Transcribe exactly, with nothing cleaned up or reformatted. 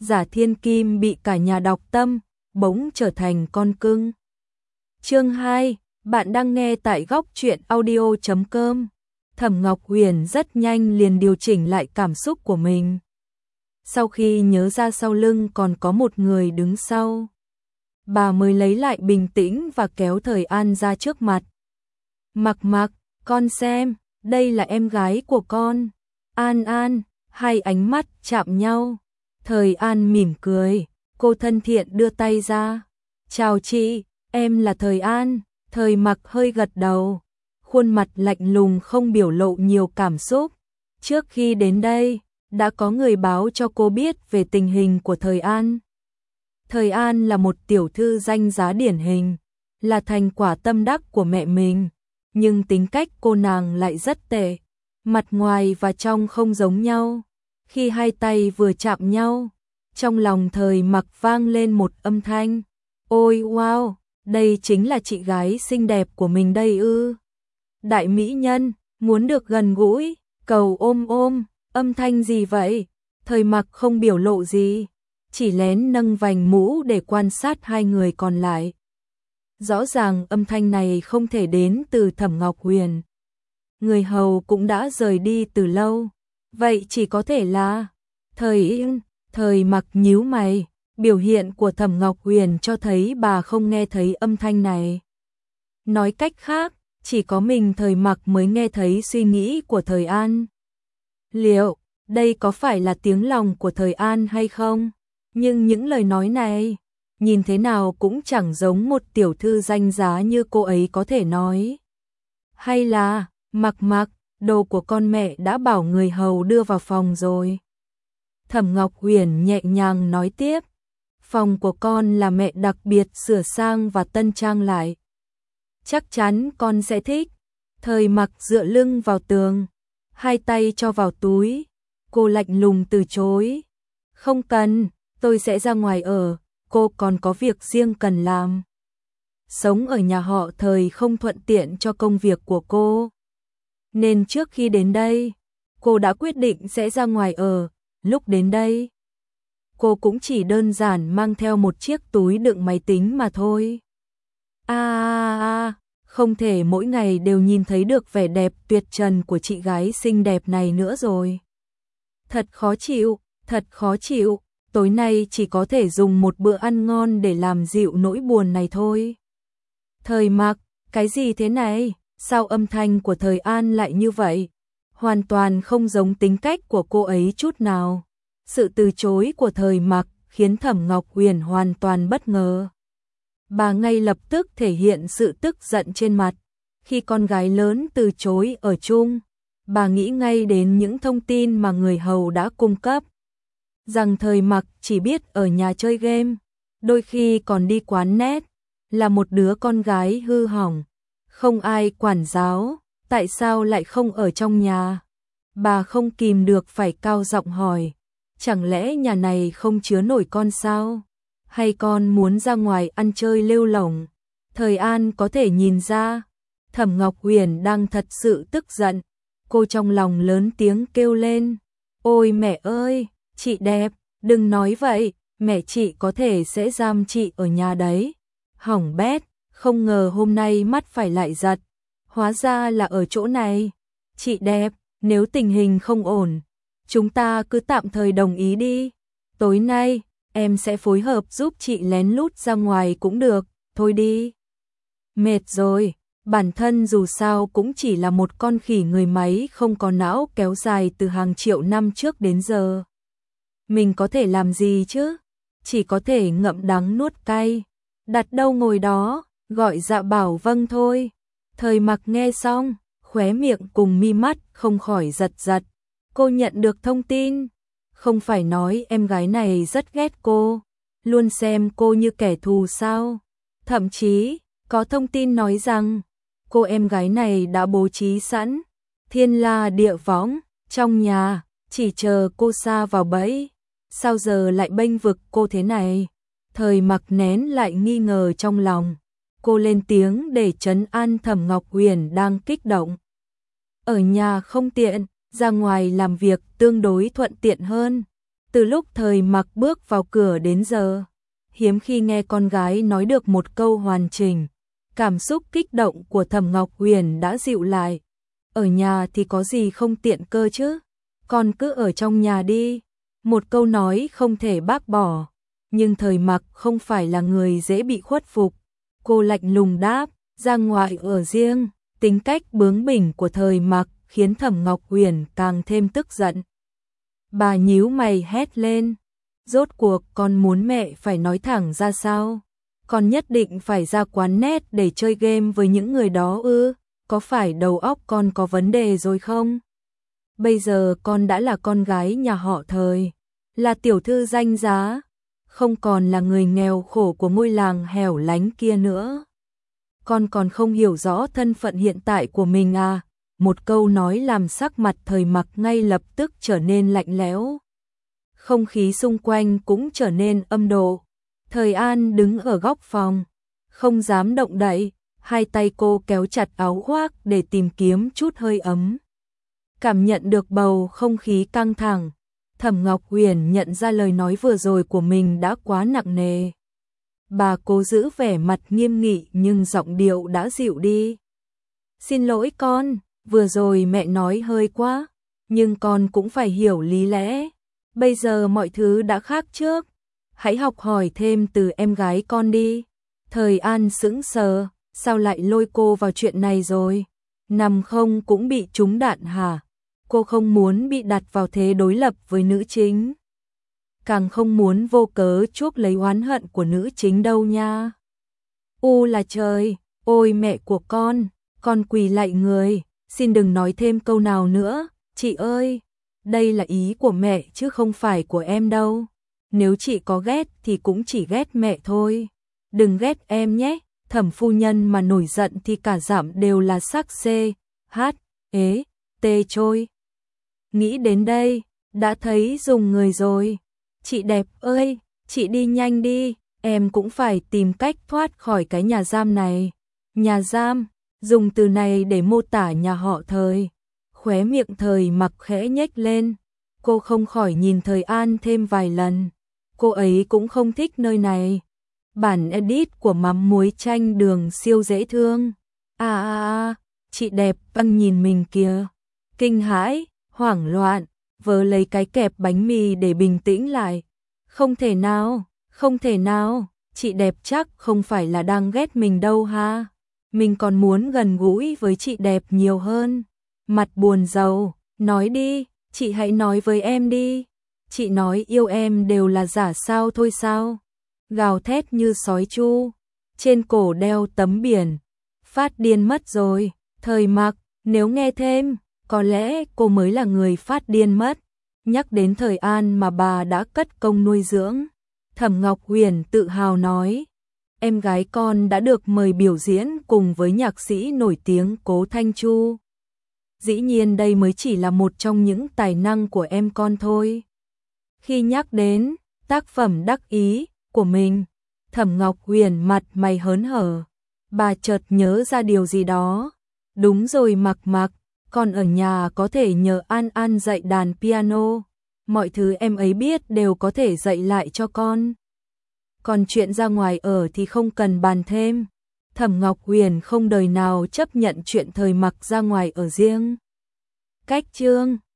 Giả Thiên Kim bị cả nhà đọc tâm, bỗng trở thành con cưng. Chương hai, bạn đang nghe tại góc truyện audio chấm com. Thẩm Ngọc Huyền rất nhanh liền điều chỉnh lại cảm xúc của mình. Sau khi nhớ ra sau lưng còn có một người đứng sau, bà mới lấy lại bình tĩnh và kéo Thời An ra trước mặt. Mặc Mặc, con xem, đây là em gái của con. An An, hai ánh mắt chạm nhau. Thời An mỉm cười, cô thân thiện đưa tay ra. Chào chị, em là Thời An. Thời Mặc hơi gật đầu, khuôn mặt lạnh lùng không biểu lộ nhiều cảm xúc. Trước khi đến đây, đã có người báo cho cô biết về tình hình của Thời An. Thời An là một tiểu thư danh giá điển hình, là thành quả tâm đắc của mẹ mình, nhưng tính cách cô nàng lại rất tệ, mặt ngoài và trong không giống nhau. Khi hai tay vừa chạm nhau, trong lòng Thời Mặc vang lên một âm thanh. Ôi wow, đây chính là chị gái xinh đẹp của mình đây ư. Đại mỹ nhân, muốn được gần gũi, cầu ôm ôm, âm thanh gì vậy? Thời Mặc không biểu lộ gì, chỉ lén nâng vành mũ để quan sát hai người còn lại. Rõ ràng âm thanh này không thể đến từ Thẩm Ngọc Huyền. Người hầu cũng đã rời đi từ lâu, vậy chỉ có thể là Thời Yên. Thời Mặc nhíu mày, biểu hiện của Thẩm Ngọc Huyền cho thấy bà không nghe thấy âm thanh này. Nói cách khác, chỉ có mình Thời Mặc mới nghe thấy suy nghĩ của Thời An. Liệu đây có phải là tiếng lòng của Thời An hay không? Nhưng những lời nói này, nhìn thế nào cũng chẳng giống một tiểu thư danh giá như cô ấy có thể nói. Hay là, Mặc Mặc, đồ của con mẹ đã bảo người hầu đưa vào phòng rồi. Thẩm Ngọc Huyền nhẹ nhàng nói tiếp, phòng của con là mẹ đặc biệt sửa sang và tân trang lại. Chắc chắn con sẽ thích. Thời Mặc dựa lưng vào tường, hai tay cho vào túi, cô lạnh lùng từ chối. Không cần, tôi sẽ ra ngoài ở, cô còn có việc riêng cần làm. Sống ở nhà họ Thời không thuận tiện cho công việc của cô, nên trước khi đến đây, cô đã quyết định sẽ ra ngoài ở. Lúc đến đây, cô cũng chỉ đơn giản mang theo một chiếc túi đựng máy tính mà thôi. À, à, à, không thể mỗi ngày đều nhìn thấy được vẻ đẹp tuyệt trần của chị gái xinh đẹp này nữa rồi. Thật khó chịu, thật khó chịu, tối nay chỉ có thể dùng một bữa ăn ngon để làm dịu nỗi buồn này thôi. Thời Mặc, cái gì thế này? Sao âm thanh của Thời An lại như vậy? Hoàn toàn không giống tính cách của cô ấy chút nào. Sự từ chối của Thời Mặc khiến Thẩm Ngọc Huyền hoàn toàn bất ngờ. Bà ngay lập tức thể hiện sự tức giận trên mặt. Khi con gái lớn từ chối ở chung, bà nghĩ ngay đến những thông tin mà người hầu đã cung cấp. Rằng Thời Mặc chỉ biết ở nhà chơi game, đôi khi còn đi quán net, là một đứa con gái hư hỏng, không ai quản giáo. Tại sao lại không ở trong nhà? Bà không kìm được phải cao giọng hỏi. Chẳng lẽ nhà này không chứa nổi con sao? Hay con muốn ra ngoài ăn chơi lêu lổng? Thời An có thể nhìn ra, Thẩm Ngọc Huyền đang thật sự tức giận. Cô trong lòng lớn tiếng kêu lên. Ôi mẹ ơi, chị đẹp, đừng nói vậy, mẹ chị có thể sẽ giam chị ở nhà đấy. Hỏng bét, không ngờ hôm nay mắt phải lại giật. Hóa ra là ở chỗ này. Chị đẹp, nếu tình hình không ổn, chúng ta cứ tạm thời đồng ý đi. Tối nay, em sẽ phối hợp giúp chị lén lút ra ngoài cũng được, thôi đi. Mệt rồi, bản thân dù sao cũng chỉ là một con khỉ người máy không có não kéo dài từ hàng triệu năm trước đến giờ. Mình có thể làm gì chứ? Chỉ có thể ngậm đắng nuốt cay. Đặt đâu ngồi đó, gọi dạ bảo vâng thôi. Thời Mặc nghe xong, khóe miệng cùng mi mắt không khỏi giật giật. Cô nhận được thông tin. Không phải nói em gái này rất ghét cô, luôn xem cô như kẻ thù sao? Thậm chí, có thông tin nói rằng, cô em gái này đã bố trí sẵn thiên la địa võng trong nhà, chỉ chờ cô sa vào bẫy. Sao giờ lại bênh vực cô thế này? Thời Mặc nén lại nghi ngờ trong lòng. Cô lên tiếng để trấn an Thẩm Ngọc Huyền đang kích động. Ở nhà không tiện, ra ngoài làm việc tương đối thuận tiện hơn. Từ lúc Thời Mặc bước vào cửa đến giờ, hiếm khi nghe con gái nói được một câu hoàn chỉnh. Cảm xúc kích động của Thẩm Ngọc Huyền đã dịu lại. Ở nhà thì có gì không tiện cơ chứ? Con cứ ở trong nhà đi. Một câu nói không thể bác bỏ. Nhưng Thời Mặc không phải là người dễ bị khuất phục. Cô lạnh lùng đáp, ra ngoài ở riêng. Tính cách bướng bỉnh của Thời Mặc khiến Thẩm Ngọc Huyền càng thêm tức giận. Bà nhíu mày hét lên. Rốt cuộc con muốn mẹ phải nói thẳng ra sao? Con nhất định phải ra quán net để chơi game với những người đó ư? Có phải đầu óc con có vấn đề rồi không? Bây giờ con đã là con gái nhà họ Thời, là tiểu thư danh giá, không còn là người nghèo khổ của ngôi làng hẻo lánh kia nữa. Con còn không hiểu rõ thân phận hiện tại của mình à? Một câu nói làm sắc mặt Thời Mặc ngay lập tức trở nên lạnh lẽo. Không khí xung quanh cũng trở nên âm độ. Thời An đứng ở góc phòng, không dám động đậy, hai tay cô kéo chặt áo khoác để tìm kiếm chút hơi ấm. Cảm nhận được bầu không khí căng thẳng, Thẩm Ngọc Huyền nhận ra lời nói vừa rồi của mình đã quá nặng nề. Bà cố giữ vẻ mặt nghiêm nghị nhưng giọng điệu đã dịu đi. Xin lỗi con, vừa rồi mẹ nói hơi quá, nhưng con cũng phải hiểu lý lẽ. Bây giờ mọi thứ đã khác trước, hãy học hỏi thêm từ em gái con đi. Thời An sững sờ, sao lại lôi cô vào chuyện này rồi? Nằm không cũng bị trúng đạn hả? Cô không muốn bị đặt vào thế đối lập với nữ chính. Càng không muốn vô cớ chuốc lấy oán hận của nữ chính đâu nha. U là trời, ôi mẹ của con, con quỳ lạy người, xin đừng nói thêm câu nào nữa, chị ơi. Đây là ý của mẹ chứ không phải của em đâu. Nếu chị có ghét thì cũng chỉ ghét mẹ thôi. Đừng ghét em nhé. Thẩm phu nhân mà nổi giận thì cả giảm đều là sắc C, H, ế, T trôi. Nghĩ đến đây, đã thấy dùng người rồi. Chị đẹp ơi, chị đi nhanh đi, em cũng phải tìm cách thoát khỏi cái nhà giam này. Nhà giam, dùng từ này để mô tả nhà họ Thời. Khóe miệng Thời Mặc khẽ nhếch lên, cô không khỏi nhìn Thời An thêm vài lần. Cô ấy cũng không thích nơi này. Bản edit của mắm muối chanh đường siêu dễ thương. À à à, chị đẹp băng nhìn mình kìa. Kinh hãi, hoảng loạn, vớ lấy cái kẹp bánh mì để bình tĩnh lại. Không thể nào, không thể nào, chị đẹp chắc không phải là đang ghét mình đâu ha. Mình còn muốn gần gũi với chị đẹp nhiều hơn. Mặt buồn rầu, nói đi, chị hãy nói với em đi. Chị nói yêu em đều là giả sao thôi sao? Gào thét như sói chu, trên cổ đeo tấm biển. Phát điên mất rồi, Thời Mặc, nếu nghe thêm, có lẽ cô mới là người phát điên mất. Nhắc đến Thời An mà bà đã cất công nuôi dưỡng. Thẩm Ngọc Huyền tự hào nói, em gái con đã được mời biểu diễn cùng với nhạc sĩ nổi tiếng Cố Thanh Chu. Dĩ nhiên đây mới chỉ là một trong những tài năng của em con thôi. Khi nhắc đến tác phẩm đắc ý của mình, Thẩm Ngọc Huyền mặt mày hớn hở. Bà chợt nhớ ra điều gì đó. Đúng rồi Mặc Mặc, con ở nhà có thể nhờ An An dạy đàn piano. Mọi thứ em ấy biết đều có thể dạy lại cho con. Còn chuyện ra ngoài ở thì không cần bàn thêm. Thẩm Ngọc Huyền không đời nào chấp nhận chuyện Thời Mặc ra ngoài ở riêng. Cách chương